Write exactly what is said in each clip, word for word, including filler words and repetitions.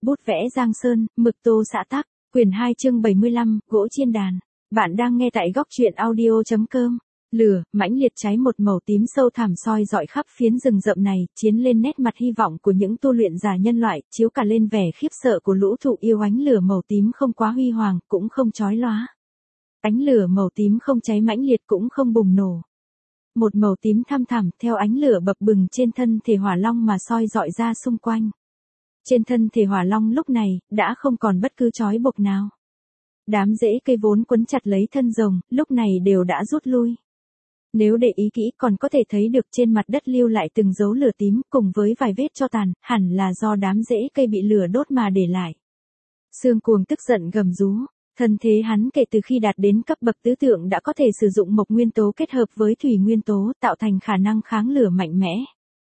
bút vẽ Giang Sơn, mực tô xã tắc, quyển hai chương bảy mươi lăm, gỗ chiên đàn. Bạn đang nghe tại góc truyện audio chấm com. Lửa, mãnh liệt cháy một màu tím sâu thẳm soi dọi khắp phiến rừng rậm này, chiến lên nét mặt hy vọng của những tu luyện giả nhân loại, chiếu cả lên vẻ khiếp sợ của lũ thụ yêu. Ánh lửa màu tím không quá huy hoàng, cũng không chói lóa. Ánh lửa màu tím không cháy mãnh liệt cũng không bùng nổ. Một màu tím thăm thẳm theo ánh lửa bập bừng trên thân thể hỏa long mà soi dọi ra xung quanh. Trên thân thể hỏa long lúc này, đã không còn bất cứ trói buộc nào. Đám rễ cây vốn quấn chặt lấy thân rồng, lúc này đều đã rút lui. Nếu để ý kỹ còn có thể thấy được trên mặt đất lưu lại từng dấu lửa tím cùng với vài vết tro tàn, hẳn là do đám rễ cây bị lửa đốt mà để lại. Sương Cuồng tức giận gầm rú. Thân thế hắn kể từ khi đạt đến cấp bậc tứ tượng đã có thể sử dụng mộc nguyên tố kết hợp với thủy nguyên tố tạo thành khả năng kháng lửa mạnh mẽ.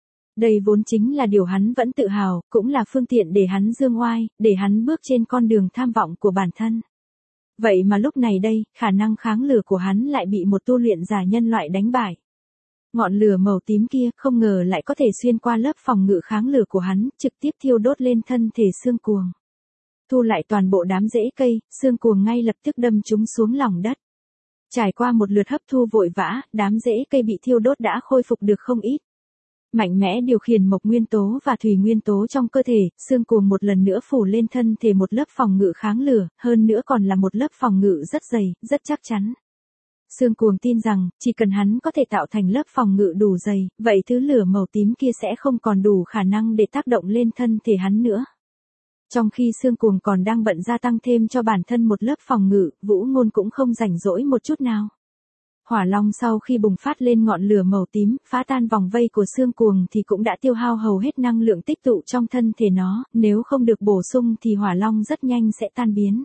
Đây vốn chính là điều hắn vẫn tự hào, cũng là phương tiện để hắn dương oai, để hắn bước trên con đường tham vọng của bản thân. Vậy mà lúc này đây, khả năng kháng lửa của hắn lại bị một tu luyện giả nhân loại đánh bại. Ngọn lửa màu tím kia không ngờ lại có thể xuyên qua lớp phòng ngự kháng lửa của hắn, trực tiếp thiêu đốt lên thân thể Sương Cuồng. Thu lại toàn bộ đám rễ cây, Sương Cuồng ngay lập tức đâm chúng xuống lòng đất. Trải qua một lượt hấp thu vội vã, đám rễ cây bị thiêu đốt đã khôi phục được không ít. Mạnh mẽ điều khiển mộc nguyên tố và thủy nguyên tố trong cơ thể, Sương Cuồng một lần nữa phủ lên thân thể một lớp phòng ngự kháng lửa, hơn nữa còn là một lớp phòng ngự rất dày, rất chắc chắn. Sương Cuồng tin rằng, chỉ cần hắn có thể tạo thành lớp phòng ngự đủ dày, vậy thứ lửa màu tím kia sẽ không còn đủ khả năng để tác động lên thân thể hắn nữa. Trong khi Sương Cuồng còn đang bận gia tăng thêm cho bản thân một lớp phòng ngự, Vũ Ngôn cũng không rảnh rỗi một chút nào. Hỏa long sau khi bùng phát lên ngọn lửa màu tím, phá tan vòng vây của Sương Cuồng thì cũng đã tiêu hao hầu hết năng lượng tích tụ trong thân thể nó, nếu không được bổ sung thì hỏa long rất nhanh sẽ tan biến.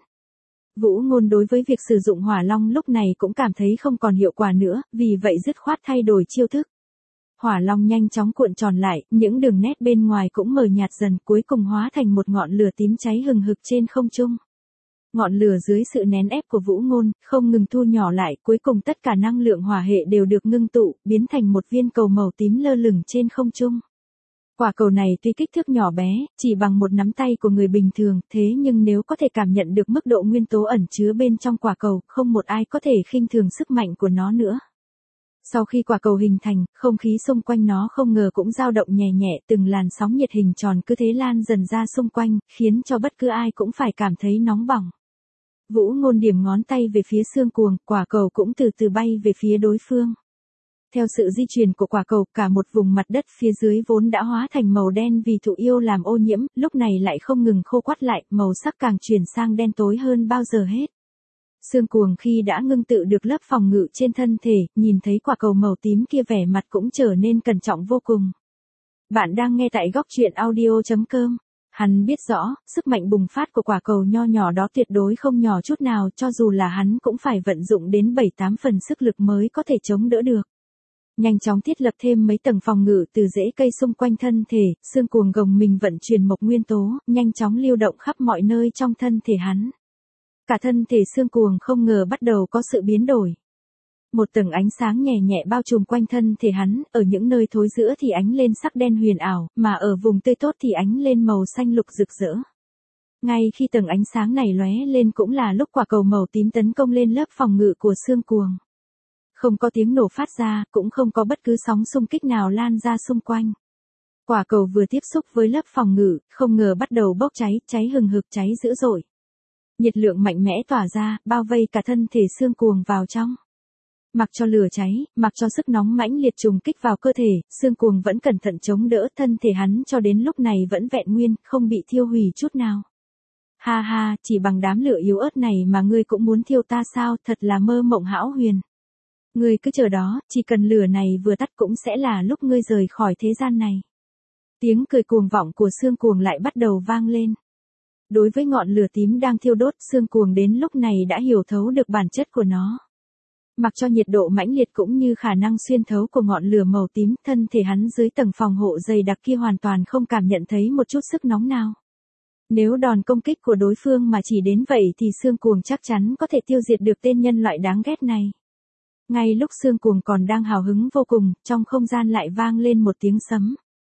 Vũ Ngôn đối với việc sử dụng hỏa long lúc này cũng cảm thấy không còn hiệu quả nữa, vì vậy dứt khoát thay đổi chiêu thức. Hỏa long nhanh chóng cuộn tròn lại, những đường nét bên ngoài cũng mờ nhạt dần, cuối cùng hóa thành một ngọn lửa tím cháy hừng hực trên không trung. Ngọn lửa dưới sự nén ép của Vũ Ngôn, không ngừng thu nhỏ lại, cuối cùng tất cả năng lượng hỏa hệ đều được ngưng tụ, biến thành một viên cầu màu tím lơ lửng trên không trung. Quả cầu này tuy kích thước nhỏ bé, chỉ bằng một nắm tay của người bình thường, thế nhưng nếu có thể cảm nhận được mức độ nguyên tố ẩn chứa bên trong quả cầu, không một ai có thể khinh thường sức mạnh của nó nữa. Sau khi quả cầu hình thành, không khí xung quanh nó không ngờ cũng dao động nhẹ nhẹ, từng làn sóng nhiệt hình tròn cứ thế lan dần ra xung quanh, khiến cho bất cứ ai cũng phải cảm thấy nóng bỏng. Vũ Ngôn điểm ngón tay về phía Sương Cuồng, quả cầu cũng từ từ bay về phía đối phương. Theo sự di chuyển của quả cầu, cả một vùng mặt đất phía dưới vốn đã hóa thành màu đen vì thụ yêu làm ô nhiễm, lúc này lại không ngừng khô quắt lại, màu sắc càng chuyển sang đen tối hơn bao giờ hết. Sương Cuồng khi đã ngưng tụ được lớp phòng ngự trên thân thể, nhìn thấy quả cầu màu tím kia vẻ mặt cũng trở nên cẩn trọng vô cùng. Bạn đang nghe tại góc truyện audio chấm com. Hắn biết rõ, sức mạnh bùng phát của quả cầu nho nhỏ đó tuyệt đối không nhỏ chút nào, cho dù là hắn cũng phải vận dụng đến bảy tám phần sức lực mới có thể chống đỡ được. Nhanh chóng thiết lập thêm mấy tầng phòng ngự từ rễ cây xung quanh thân thể, Sương Cuồng gồng mình vận chuyển mộc nguyên tố, nhanh chóng lưu động khắp mọi nơi trong thân thể hắn. Cả thân thể Sương Cuồng không ngờ bắt đầu có sự biến đổi. Một tầng ánh sáng nhẹ nhẹ bao trùm quanh thân thể hắn, ở những nơi thối giữa thì ánh lên sắc đen huyền ảo, mà ở vùng tươi tốt thì ánh lên màu xanh lục rực rỡ. Ngay khi tầng ánh sáng này lóe lên cũng là lúc quả cầu màu tím tấn công lên lớp phòng ngự của Sương Cuồng. Không có tiếng nổ phát ra, cũng không có bất cứ sóng xung kích nào lan ra xung quanh. Quả cầu vừa tiếp xúc với lớp phòng ngự, không ngờ bắt đầu bốc cháy, cháy hừng hực cháy dữ dội. Nhiệt lượng mạnh mẽ tỏa ra, bao vây cả thân thể Sương Cuồng vào trong. Mặc cho lửa cháy, mặc cho sức nóng mãnh liệt trùng kích vào cơ thể, Sương Cuồng vẫn cẩn thận chống đỡ, thân thể hắn cho đến lúc này vẫn vẹn nguyên, không bị thiêu hủy chút nào. Ha ha, chỉ bằng đám lửa yếu ớt này mà ngươi cũng muốn thiêu ta sao, thật là mơ mộng hão huyền. Ngươi cứ chờ đó, chỉ cần lửa này vừa tắt cũng sẽ là lúc ngươi rời khỏi thế gian này. Tiếng cười cuồng vọng của Sương Cuồng lại bắt đầu vang lên. Đối với ngọn lửa tím đang thiêu đốt, Sương Cuồng đến lúc này đã hiểu thấu được bản chất của nó. Mặc cho nhiệt độ mãnh liệt cũng như khả năng xuyên thấu của ngọn lửa màu tím, thân thể hắn dưới tầng phòng hộ dày đặc kia hoàn toàn không cảm nhận thấy một chút sức nóng nào. Nếu đòn công kích của đối phương mà chỉ đến vậy thì Sương Cuồng chắc chắn có thể tiêu diệt được tên nhân loại đáng ghét này. Ngay lúc Sương Cuồng còn đang hào hứng vô cùng, trong không gian lại vang lên một tiếng sấm.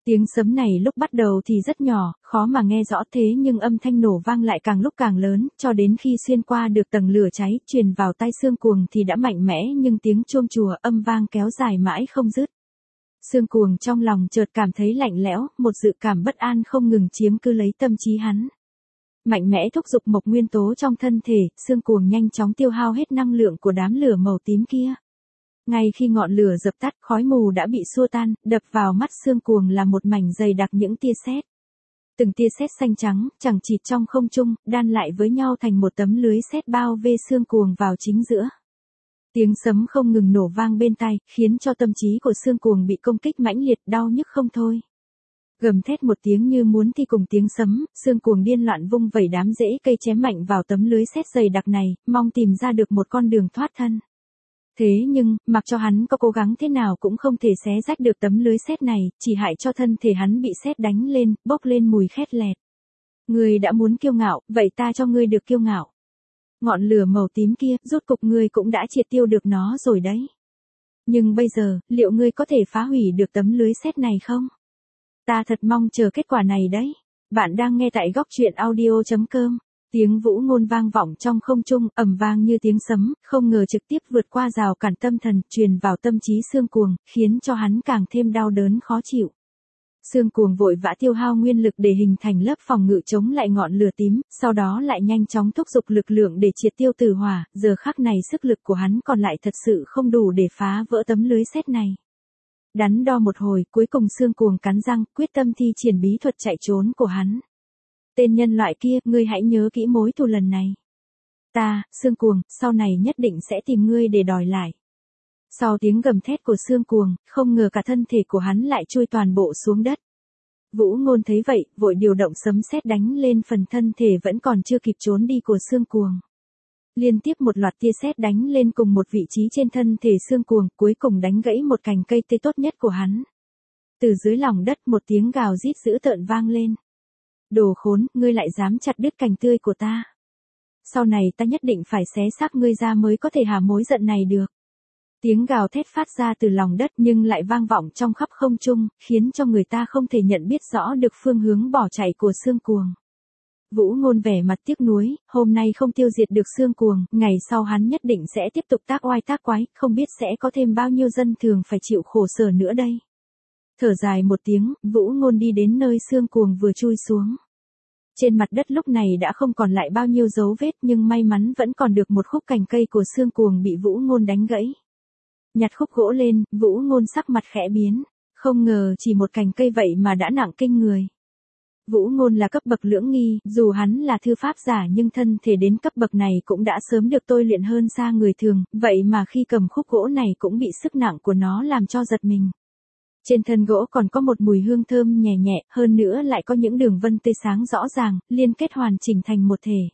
Tiếng sấm này lúc bắt đầu thì rất nhỏ, khó mà nghe rõ thế nhưng âm thanh nổ vang lại càng lúc càng lớn, cho đến khi xuyên qua được tầng lửa cháy, truyền vào tai Sương Cuồng thì đã mạnh mẽ nhưng tiếng chuông chùa âm vang kéo dài mãi không dứt. Sương Cuồng trong lòng chợt cảm thấy lạnh lẽo, một dự cảm bất an không ngừng chiếm cứ lấy tâm trí hắn. Mạnh mẽ thúc giục mộc nguyên tố trong thân thể, Sương Cuồng nhanh chóng tiêu hao hết năng lượng của đám lửa màu tím kia. Ngay khi ngọn lửa dập tắt, khói mù đã bị xua tan, đập vào mắt Sương Cuồng là một mảnh dày đặc những tia sét. Từng tia sét xanh trắng, chằng chịt trong không trung, đan lại với nhau thành một tấm lưới sét bao vây Sương Cuồng vào chính giữa. Tiếng sấm không ngừng nổ vang bên tai, khiến cho tâm trí của Sương Cuồng bị công kích mãnh liệt, đau nhức không thôi. Gầm thét một tiếng như muốn thi cùng tiếng sấm, Sương Cuồng điên loạn vung vẩy đám rễ cây chém mạnh vào tấm lưới sét dày đặc này, mong tìm ra được một con đường thoát thân. Thế nhưng, mặc cho hắn có cố gắng thế nào cũng không thể xé rách được tấm lưới sét này, chỉ hại cho thân thể hắn bị sét đánh lên, bốc lên mùi khét lẹt. Ngươi đã muốn kiêu ngạo, vậy ta cho ngươi được kiêu ngạo. Ngọn lửa màu tím kia, rốt cục ngươi cũng đã triệt tiêu được nó rồi đấy. Nhưng bây giờ, liệu ngươi có thể phá hủy được tấm lưới sét này không? Ta thật mong chờ kết quả này đấy. Bạn đang nghe tại góc truyện audio chấm com. Tiếng vũ ngôn vang vọng trong không trung, ầm vang như tiếng sấm, không ngờ trực tiếp vượt qua rào cản tâm thần, truyền vào tâm trí Sương Cuồng, khiến cho hắn càng thêm đau đớn khó chịu. Sương Cuồng vội vã tiêu hao nguyên lực để hình thành lớp phòng ngự chống lại ngọn lửa tím, sau đó lại nhanh chóng thúc giục lực lượng để triệt tiêu tử hỏa, giờ khắc này sức lực của hắn còn lại thật sự không đủ để phá vỡ tấm lưới sét này. Đắn đo một hồi, cuối cùng Sương Cuồng cắn răng, quyết tâm thi triển bí thuật chạy trốn của hắn. Tên nhân loại kia, ngươi hãy nhớ kỹ mối thù lần này. Ta, Sương Cuồng, sau này nhất định sẽ tìm ngươi để đòi lại. Sau tiếng gầm thét của Sương Cuồng, không ngờ cả thân thể của hắn lại chui toàn bộ xuống đất. Vũ Ngôn thấy vậy, vội điều động sấm sét đánh lên phần thân thể vẫn còn chưa kịp trốn đi của Sương Cuồng. Liên tiếp một loạt tia sét đánh lên cùng một vị trí trên thân thể Sương Cuồng, cuối cùng đánh gãy một cành cây tươi tốt nhất của hắn. Từ dưới lòng đất một tiếng gào rít dữ tợn vang lên. Đồ khốn, ngươi lại dám chặt đứt cành tươi của ta. Sau này ta nhất định phải xé xác ngươi ra mới có thể hả mối giận này được. Tiếng gào thét phát ra từ lòng đất nhưng lại vang vọng trong khắp không trung, khiến cho người ta không thể nhận biết rõ được phương hướng bỏ chạy của Sương Cuồng. Vũ Ngôn vẻ mặt tiếc nuối, hôm nay không tiêu diệt được Sương Cuồng, ngày sau hắn nhất định sẽ tiếp tục tác oai tác quái, không biết sẽ có thêm bao nhiêu dân thường phải chịu khổ sở nữa đây. Thở dài một tiếng, Vũ Ngôn đi đến nơi Sương Cuồng vừa chui xuống. Trên mặt đất lúc này đã không còn lại bao nhiêu dấu vết nhưng may mắn vẫn còn được một khúc cành cây của Sương Cuồng bị Vũ Ngôn đánh gãy. Nhặt khúc gỗ lên, Vũ Ngôn sắc mặt khẽ biến, không ngờ chỉ một cành cây vậy mà đã nặng kinh người. Vũ Ngôn là cấp bậc lưỡng nghi, dù hắn là thư pháp giả nhưng thân thể đến cấp bậc này cũng đã sớm được tôi luyện hơn xa người thường, vậy mà khi cầm khúc gỗ này cũng bị sức nặng của nó làm cho giật mình. Trên thân gỗ còn có một mùi hương thơm nhẹ nhẹ, hơn nữa lại có những đường vân tươi sáng rõ ràng, liên kết hoàn chỉnh thành một thể.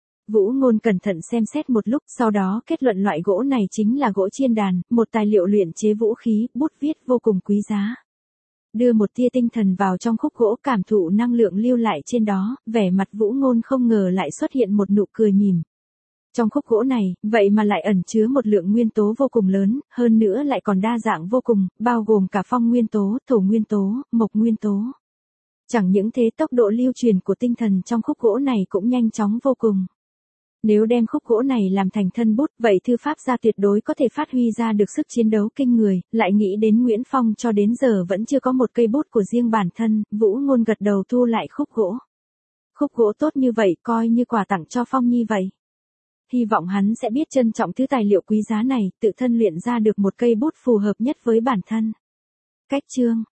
Vũ Ngôn cẩn thận xem xét một lúc, sau đó kết luận loại gỗ này chính là gỗ chiên đàn, một tài liệu luyện chế vũ khí, bút viết vô cùng quý giá. Đưa một tia tinh thần vào trong khúc gỗ cảm thụ năng lượng lưu lại trên đó, vẻ mặt Vũ Ngôn không ngờ lại xuất hiện một nụ cười mỉm. Trong khúc gỗ này, vậy mà lại ẩn chứa một lượng nguyên tố vô cùng lớn, hơn nữa lại còn đa dạng vô cùng, bao gồm cả phong nguyên tố, thổ nguyên tố, mộc nguyên tố. Chẳng những thế tốc độ lưu truyền của tinh thần trong khúc gỗ này cũng nhanh chóng vô cùng. Nếu đem khúc gỗ này làm thành thân bút, vậy thư pháp gia tuyệt đối có thể phát huy ra được sức chiến đấu kinh người, lại nghĩ đến Nguyễn Phong cho đến giờ vẫn chưa có một cây bút của riêng bản thân, Vũ Ngôn gật đầu thu lại khúc gỗ. Khúc gỗ tốt như vậy coi như quà tặng cho Phong Nhi vậy. Hy vọng hắn sẽ biết trân trọng thứ tài liệu quý giá này, tự thân luyện ra được một cây bút phù hợp nhất với bản thân. Cách chương